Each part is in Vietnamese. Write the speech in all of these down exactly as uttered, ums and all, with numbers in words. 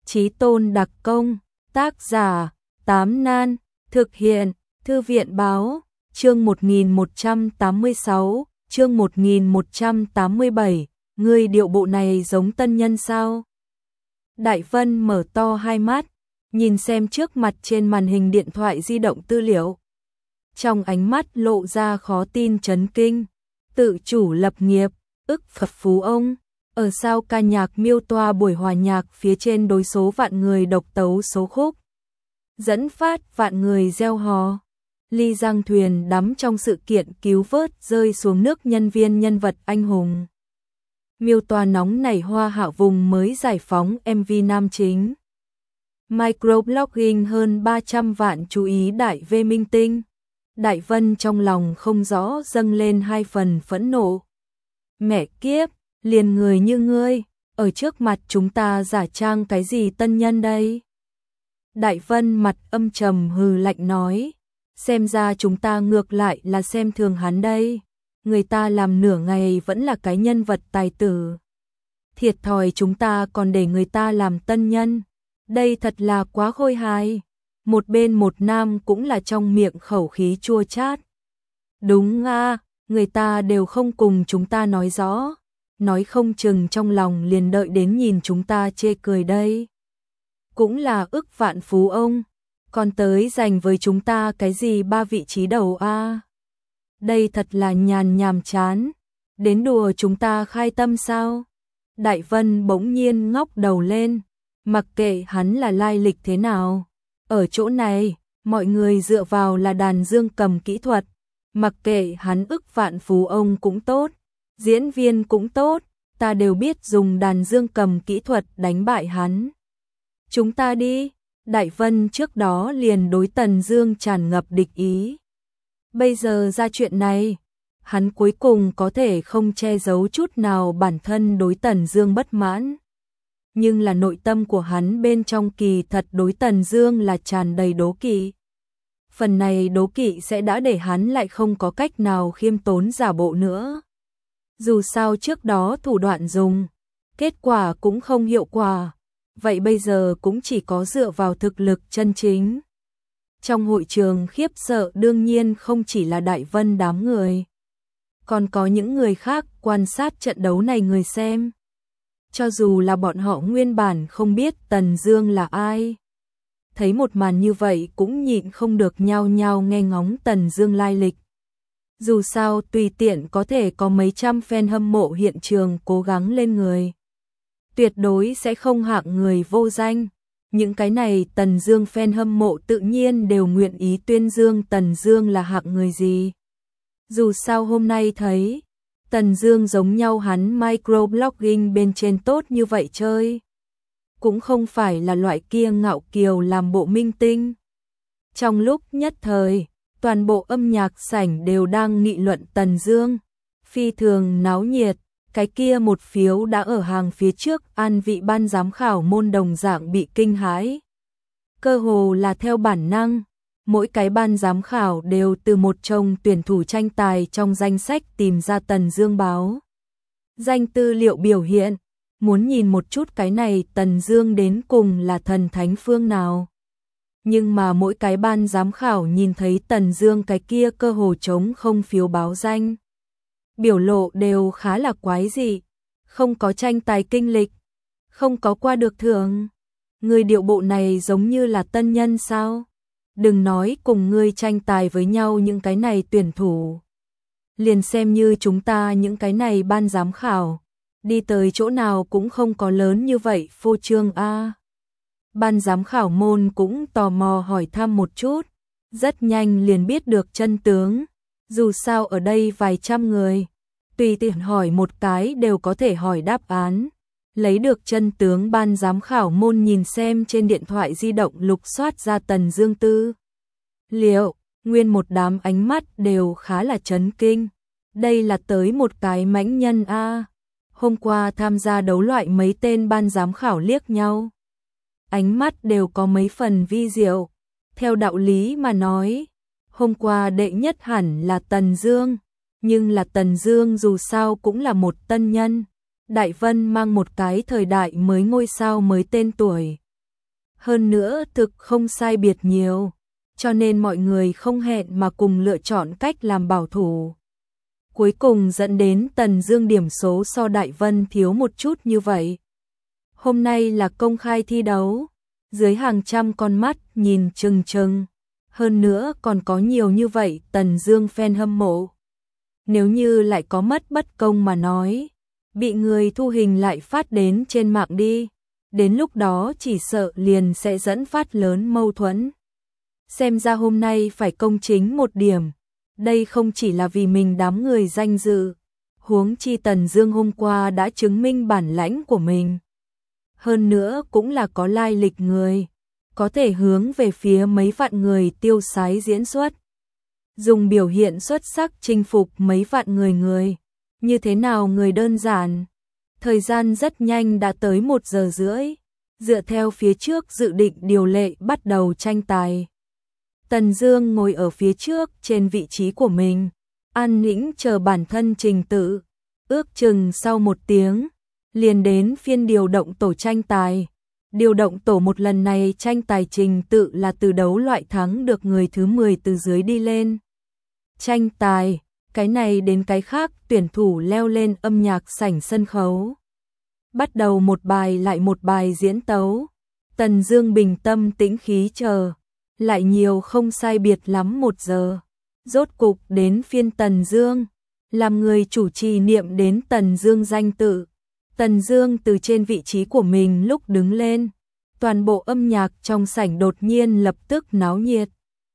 Chí Tôn đặc công, tác giả, Tám Nan, thực hiện, Thư viện báo, chương một nghìn một trăm tám mươi sáu, chương một nghìn một trăm tám mươi bảy, ngươi điệu bộ này giống tân nhân sao? Đại Vân mở to hai mắt, nhìn xem trước mặt trên màn hình điện thoại di động tư liệu. Trong ánh mắt lộ ra khó tin chấn kinh, tự chủ lập nghiệp, ức Phật phú ông. Ở sao ca nhạc miêu tả buổi hòa nhạc phía trên đối số vạn người độc tấu số khúc. Dẫn phát vạn người reo hò. Ly Giang thuyền đắm trong sự kiện cứu vớt rơi xuống nước nhân viên nhân vật anh hùng. Miêu tả nóng nảy hoa hạ vùng mới giải phóng em vê nam chính. Microblogging hơn ba trăm vạn chú ý đại V minh tinh. Đại Vân trong lòng không rõ dâng lên hai phần phẫn nộ. Mẹ kiếp, liền người như ngươi, ở trước mặt chúng ta giả trang cái gì tân nhân đây? Đại Vân mặt âm trầm hừ lạnh nói, xem ra chúng ta ngược lại là xem thường hắn đây. Người ta làm nửa ngày vẫn là cái nhân vật tài tử. Thiệt thòi chúng ta còn để người ta làm tân nhân. Đây thật là quá khôi hài. Một bên một nam cũng là trong miệng khẩu khí chua chát. Đúng à, người ta đều không cùng chúng ta nói rõ. Nói không chừng trong lòng liền đợi đến nhìn chúng ta chê cười đây. Cũng là ức vạn phú ông. Còn tới giành với chúng ta cái gì ba vị trí đầu a à? Đây thật là nhàn nhàm chán. Đến đùa chúng ta khai tâm sao? Đại Vân bỗng nhiên ngóc đầu lên. Mặc kệ hắn là lai lịch thế nào. Ở chỗ này, mọi người dựa vào là đàn dương cầm kỹ thuật. Mặc kệ hắn ức vạn phú ông cũng tốt. Diễn viên cũng tốt. Ta đều biết dùng đàn dương cầm kỹ thuật đánh bại hắn. Chúng ta đi. Đại Vân trước đó liền đối Tần Dương tràn ngập địch ý. Bây giờ ra chuyện này, hắn cuối cùng có thể không che giấu chút nào bản thân đối Tần Dương bất mãn. Nhưng là nội tâm của hắn bên trong kỳ thật đối Tần Dương là tràn đầy đố kỵ. Phần này đố kỵ sẽ đã để hắn lại không có cách nào khiêm tốn giả bộ nữa. Dù sao trước đó thủ đoạn dùng, kết quả cũng không hiệu quả. Vậy bây giờ cũng chỉ có dựa vào thực lực chân chính. Trong hội trường khiếp sợ đương nhiên không chỉ là Đại Vân đám người. Còn có những người khác quan sát trận đấu này người xem. Cho dù là bọn họ nguyên bản không biết Tần Dương là ai. Thấy một màn như vậy cũng nhịn không được nhao nhao nghe ngóng Tần Dương lai lịch. Dù sao tùy tiện có thể có mấy trăm fan hâm mộ hiện trường cố gắng lên người. Tuyệt đối sẽ không hạng người vô danh. Những cái này Tần Dương fan hâm mộ tự nhiên đều nguyện ý tuyên dương Tần Dương là hạng người gì. Dù sao hôm nay thấy Tần Dương giống nhau hắn microblogging bên trên tốt như vậy chơi. Cũng không phải là loại kia ngạo kiều làm bộ minh tinh. Trong lúc nhất thời, toàn bộ âm nhạc sảnh đều đang nghị luận Tần Dương. Phi thường náo nhiệt. Cái kia một phiếu đã ở hàng phía trước an vị ban giám khảo môn đồng dạng bị kinh hãi. Cơ hồ là theo bản năng, mỗi cái ban giám khảo đều từ một chồng tuyển thủ tranh tài trong danh sách tìm ra Tần Dương báo. Danh tư liệu biểu hiện, muốn nhìn một chút cái này Tần Dương đến cùng là thần thánh phương nào. Nhưng mà mỗi cái ban giám khảo nhìn thấy Tần Dương cái kia cơ hồ trống không phiếu báo danh. Biểu lộ đều khá là quái dị, không có tranh tài kinh lịch, không có qua được thưởng. Người điệu bộ này giống như là tân nhân sao? Đừng nói cùng ngươi tranh tài với nhau những cái này tuyển thủ. Liền xem như chúng ta những cái này ban giám khảo, đi tới chỗ nào cũng không có lớn như vậy phô trương a. Ban giám khảo môn cũng tò mò hỏi thăm một chút, rất nhanh liền biết được chân tướng. Dù sao ở đây vài trăm người, tùy tiện hỏi một cái đều có thể hỏi đáp án. Lấy được chân tướng ban giám khảo môn nhìn xem trên điện thoại di động lục soát ra Tần Dương tư liệu, nguyên một đám ánh mắt đều khá là chấn kinh. Đây là tới một cái mãnh nhân a. Hôm qua tham gia đấu loại mấy tên ban giám khảo liếc nhau. Ánh mắt đều có mấy phần vi diệu. Theo đạo lý mà nói, hôm qua đệ nhất hẳn là Tần Dương, nhưng là Tần Dương dù sao cũng là một tân nhân. Đại Vân mang một cái thời đại mới ngôi sao mới tên tuổi, hơn nữa thực không sai biệt nhiều, cho nên mọi người không hẹn mà cùng lựa chọn cách làm bảo thủ. Cuối cùng dẫn đến Tần Dương điểm số so Đại Vân thiếu một chút như vậy. Hôm nay là công khai thi đấu, dưới hàng trăm con mắt nhìn chừng chừng, hơn nữa còn có nhiều như vậy Tần Dương fan hâm mộ. Nếu như lại có mất bất công mà nói, bị người thu hình lại phát đến trên mạng đi, đến lúc đó chỉ sợ liền sẽ dẫn phát lớn mâu thuẫn. Xem ra hôm nay phải công chính một điểm, đây không chỉ là vì mình đám người danh dự, huống chi Tần Dương hôm qua đã chứng minh bản lãnh của mình. Hơn nữa cũng là có lai lịch người, có thể hướng về phía mấy vạn người tiêu sái diễn xuất. Dùng biểu hiện xuất sắc chinh phục mấy vạn người người, như thế nào người đơn giản. Thời gian rất nhanh đã tới một giờ rưỡi, dựa theo phía trước dự định điều lệ bắt đầu tranh tài. Tần Dương ngồi ở phía trước trên vị trí của mình, an tĩnh chờ bản thân trình tự, ước chừng sau một tiếng, liền đến phiên điều động tổ tranh tài. Điều động tổ một lần này tranh tài trình tự là từ đấu loại thắng được người thứ mười từ dưới đi lên. Tranh tài, cái này đến cái khác tuyển thủ leo lên âm nhạc sảnh sân khấu. Bắt đầu một bài lại một bài diễn tấu. Tần Dương bình tâm tĩnh khí chờ, lại nhiều không sai biệt lắm một giờ. Rốt cục đến phiên Tần Dương, làm người chủ trì niệm đến Tần Dương danh tự. Tần Dương từ trên vị trí của mình lúc đứng lên, toàn bộ âm nhạc trong sảnh đột nhiên lập tức náo nhiệt.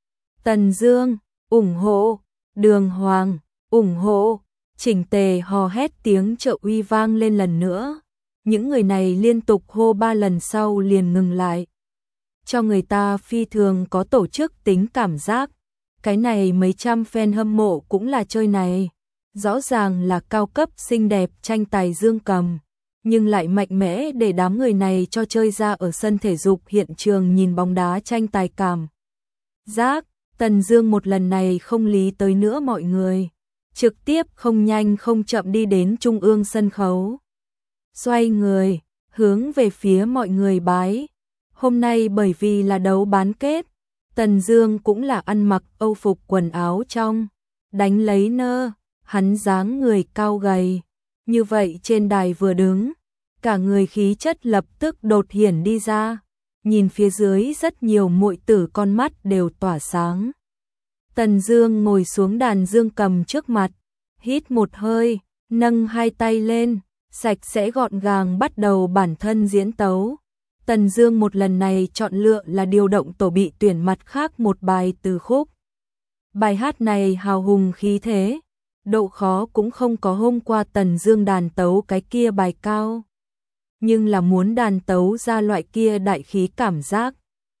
Tần Dương, ủng hộ, Đường Hoàng, ủng hộ, chỉnh tề hò hét tiếng trợ uy vang lên lần nữa. Những người này liên tục hô ba lần sau liền ngừng lại. Cho người ta phi thường có tổ chức tính cảm giác. Cái này mấy trăm fan hâm mộ cũng là chơi này. Rõ ràng là cao cấp xinh đẹp tranh tài dương cầm, nhưng lại mạnh mẽ để đám người này cho chơi ra ở sân thể dục hiện trường nhìn bóng đá tranh tài cảm giác. Tần Dương một lần này không lý tới nữa mọi người, trực tiếp không nhanh không chậm đi đến trung ương sân khấu. Xoay người, hướng về phía mọi người bái. Hôm nay bởi vì là đấu bán kết, Tần Dương cũng là ăn mặc Âu phục quần áo trong, đánh lấy nơ, hắn dáng người cao gầy, như vậy trên đài vừa đứng, cả người khí chất lập tức đột hiển đi ra. Nhìn phía dưới rất nhiều muội tử con mắt đều tỏa sáng. Tần Dương ngồi xuống đàn dương cầm trước mặt, hít một hơi, nâng hai tay lên, sạch sẽ gọn gàng bắt đầu bản thân diễn tấu. Tần Dương một lần này chọn lựa là điều động tổ bị tuyển mặt khác một bài từ khúc. Bài hát này hào hùng khí thế, độ khó cũng không có hôm qua Tần Dương đàn tấu cái kia bài cao, nhưng là muốn đàn tấu ra loại kia đại khí cảm giác,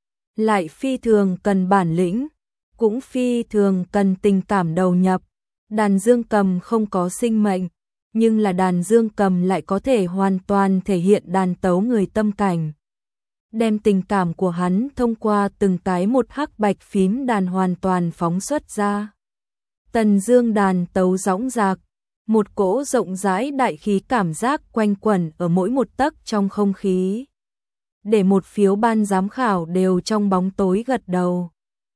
lại phi thường cần bản lĩnh, cũng phi thường cần tình cảm đầu nhập. Đàn dương cầm không có sinh mệnh, nhưng là đàn dương cầm lại có thể hoàn toàn thể hiện đàn tấu người tâm cảnh. Đem tình cảm của hắn thông qua từng cái một hắc bạch phím đàn hoàn toàn phóng xuất ra. Tần Dương đàn tấu dõng dạc, một cỗ rộng rãi đại khí cảm giác quanh quẩn ở mỗi một tấc trong không khí. Để một phiếu ban giám khảo đều trong bóng tối gật đầu.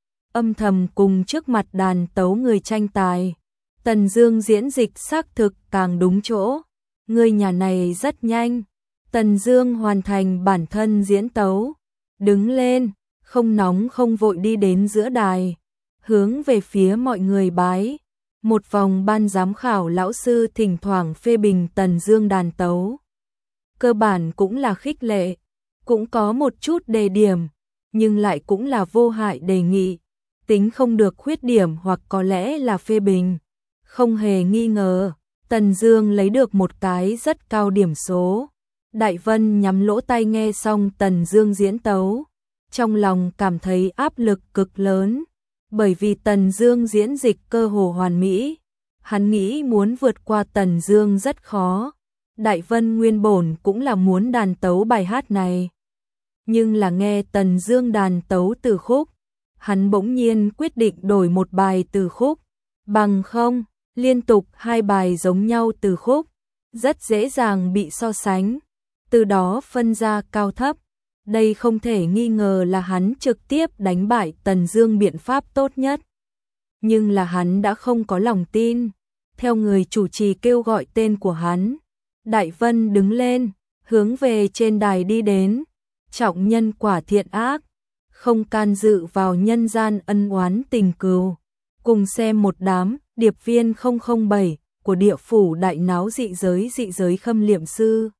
Âm thầm cùng trước mặt đàn tấu người tranh tài. Tần Dương diễn dịch xác thực càng đúng chỗ. Người nhà này rất nhanh. Tần Dương hoàn thành bản thân diễn tấu. Đứng lên, không nóng không vội đi đến giữa đài. Hướng về phía mọi người bái. Một vòng ban giám khảo lão sư thỉnh thoảng phê bình Tần Dương đàn tấu. Cơ bản cũng là khích lệ, cũng có một chút đề điểm, nhưng lại cũng là vô hại đề nghị, tính không được khuyết điểm hoặc có lẽ là phê bình. Không hề nghi ngờ, Tần Dương lấy được một cái rất cao điểm số. Đại Vân nhắm lỗ tai nghe xong Tần Dương diễn tấu, trong lòng cảm thấy áp lực cực lớn. Bởi vì Tần Dương diễn dịch cơ hồ hoàn mỹ, hắn nghĩ muốn vượt qua Tần Dương rất khó. Đại Vân nguyên bổn cũng là muốn đàn tấu bài hát này, nhưng là nghe Tần Dương đàn tấu từ khúc, hắn bỗng nhiên quyết định đổi một bài từ khúc, bằng không, liên tục hai bài giống nhau từ khúc, rất dễ dàng bị so sánh, từ đó phân ra cao thấp. Đây không thể nghi ngờ là hắn trực tiếp đánh bại Tần Dương biện pháp tốt nhất. Nhưng là hắn đã không có lòng tin. Theo người chủ trì kêu gọi tên của hắn, Đại Vân đứng lên, hướng về trên đài đi đến. Trọng nhân quả thiện ác, không can dự vào nhân gian ân oán tình cừu. Cùng xem một đám điệp viên không không bảy của địa phủ đại náo dị giới dị giới khâm liệm sư.